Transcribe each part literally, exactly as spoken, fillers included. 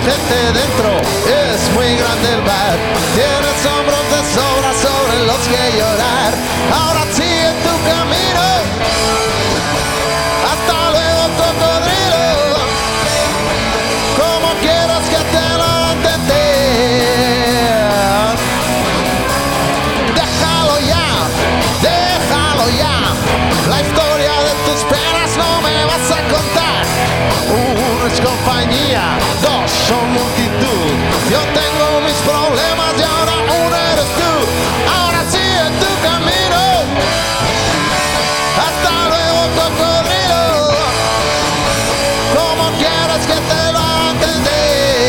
gente dentro, es muy grande el bar. Tienes hombros de sobra sobre los que llorar. Ahora sigue tu camino. Hasta luego, cocodrilo. Como quieras que te lo entendí. Déjalo ya, déjalo ya. La historia de tus penas no me vas a contar. Uno es compañía, dos son multitud. Yo tengo mis problemas y ahora uno eres tú. Ahora sigue tu camino. Hasta luego, cocodrilo. Como quieras que te lo entendí.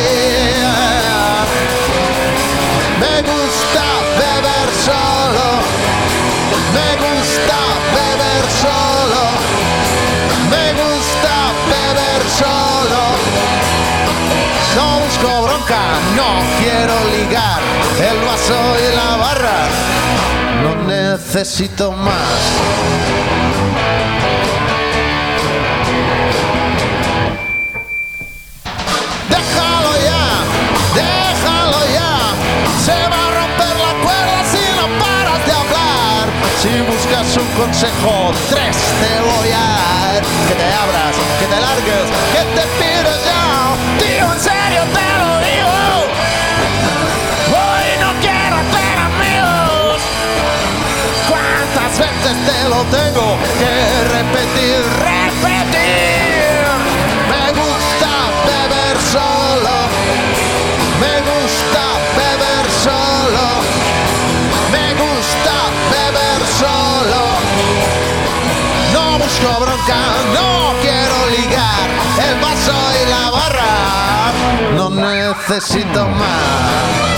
Me gusta beber solo. Me gusta beber solo. Me gusta beber solo. No busco bronca, no quiero ligar. El vaso y la barra, no necesito más. Déjalo ya, déjalo ya. Se va a romper la cuerda si no paras de hablar. Si buscas un consejo, tres te voy a dar. Que te abras, que te largues, que te pires ya. Tío, en serio te lo digo. Hoy no quiero ser amigos. ¿Cuántas veces te lo tengo que repetir, repetir? Me gusta beber solo. Me gusta beber solo. Me gusta beber solo. No busco bronca, no quiero ligar. El vaso y la barra, no necesito más.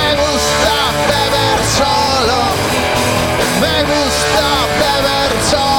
Me gusta beber solo.